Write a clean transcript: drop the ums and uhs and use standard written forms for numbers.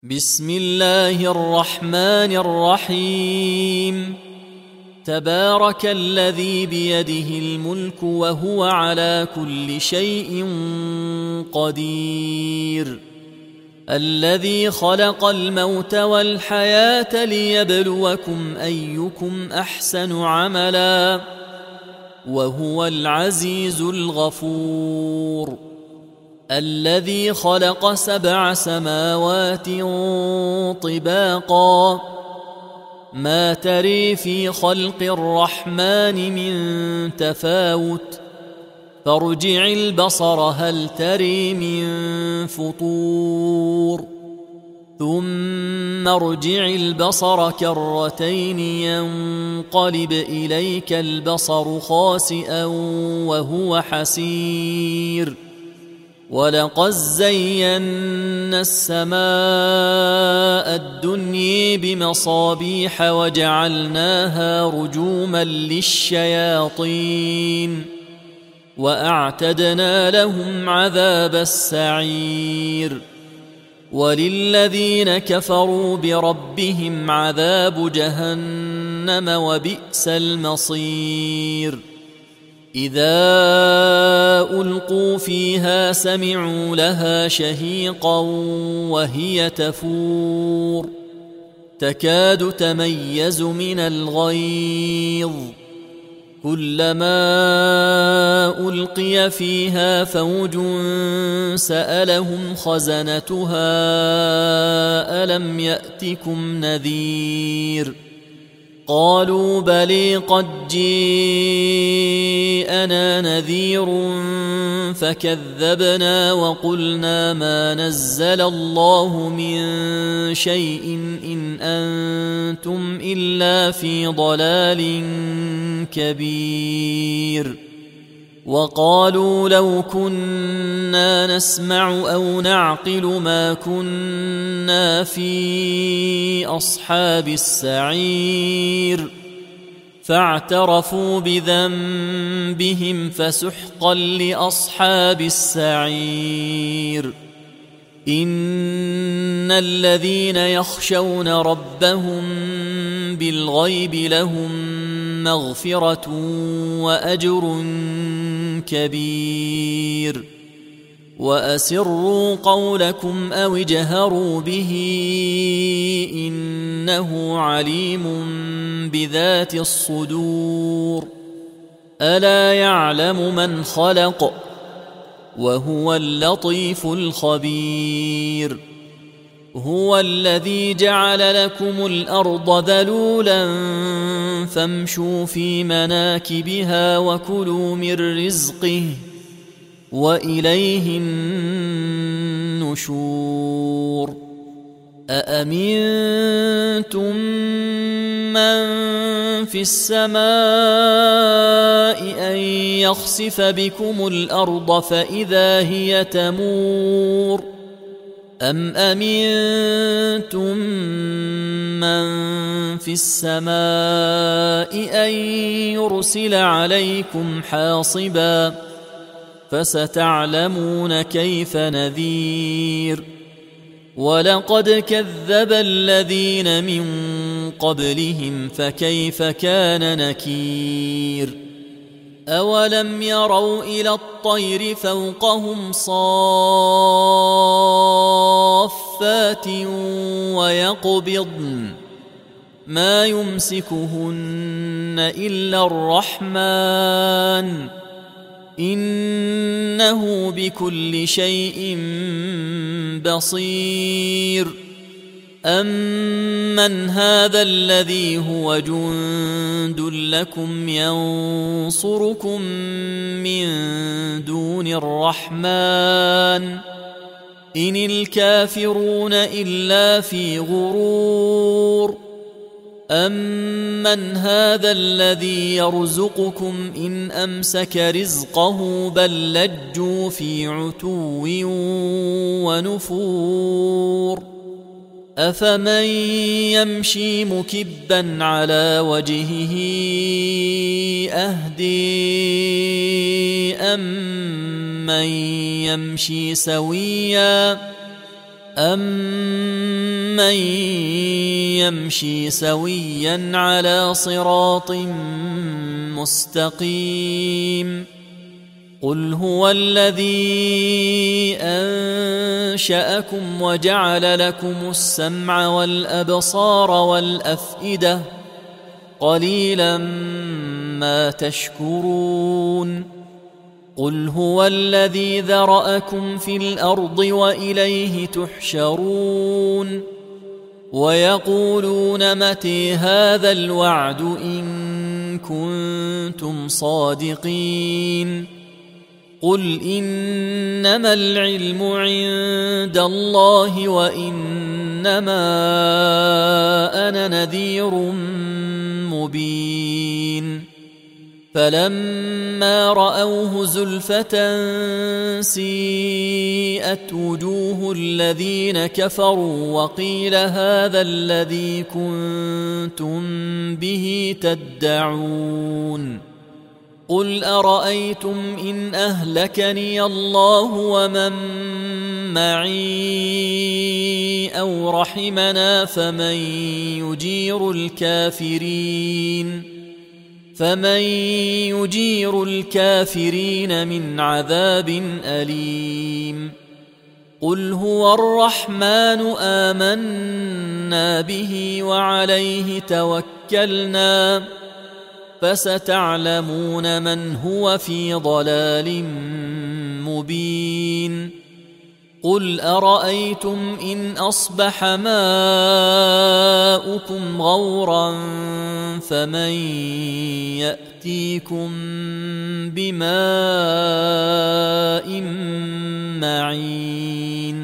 بسم الله الرحمن الرحيم. تبارك الذي بيده الملك وهو على كل شيء قدير، الذي خلق الموت والحياة ليبلوكم أيكم أحسن عملا، وهو العزيز الغفور. الذي خلق 7 سماوات طباقا، ما تري في خلق الرحمن من تفاوت، فارجع البصر هل تري من فطور، ثم ارجع البصر كرتين ينقلب إليك البصر خاسئا وهو حسير. ولقد زينا السماء الدنيا بمصابيح وجعلناها رجوما للشياطين، وأعتدنا لهم عذاب السعير. وللذين كفروا بربهم عذاب جهنم وبئس المصير. إذا ألقوا فيها سمعوا لها شهيقا وهي تفور، تكاد تميز من الغيظ، كلما ألقي فيها فوج سألهم خزنتها ألم يأتكم نذير، قالوا بلى قد جاءنا نذير فكذبنا وقلنا ما نزل الله من شيء إن أنتم إلا في ضلال كبير. وقالوا لو كنا نسمع أو نعقل ما كنا في أصحاب السعير، فاعترفوا بذنبهم فسحقا لأصحاب السعير. إن الذين يخشون ربهم بالغيب لهم مغفرة وأجر كبير. وأسروا قولكم أو اجهروا به إنه عليم بذات الصدور. ألا يعلم من خلق وهو اللطيف الخبير. هو الذي جعل لكم الأرض ذلولا فامشوا في مناكبها وكلوا من رزقه وإليه النشور. أأمنتم من في السماء أن يخسف بكم الأرض فإذا هي تمور، أم أمنتم من في السماء أن يرسل عليكم حاصبا، فستعلمون كيف نذير. ولقد كذب الذين من قبلهم فكيف كان نكير. أولم يروا إلى الطير فوقهم صافات ويقبضن ما يمسكهن إلا الرحمن إنه بكل شيء بصير. أمن هذا الذي هو جند لكم ينصركم من دون الرحمن إن الكافرون إلا في غرور. أمن هذا الذي يرزقكم إن أمسك رزقه بل لجوا في عتو ونفور. أفمن يمشي مكبا على وجهه أهدي أمن يمشي سويا أمن من يمشي سويا على صراط مستقيم قل هو الذي أنشأكم وجعل لكم السمع والأبصار والأفئدة قليلا ما تشكرون قل هو الذي ذرأكم في الأرض وإليه تحشرون ويقولون متى هذا الوعد إن كنتم صادقين قل إنما العلم عند الله وإنما أنا نذير مبين فلما رأوه زلفة سيئت وجوه الذين كفروا وقيل هذا الذي كنتم به تدعون قل أرأيتم إن أهلكني الله ومن معي أو رحمنا فمن يجير الكافرين من عذاب أليم قل هو الرحمن آمنا به وعليه توكلنا فستعلمون من هو في ضلال مبين قل أرأيتم إن أصبح ماؤكم غورا فمن يأتيكم بماء معين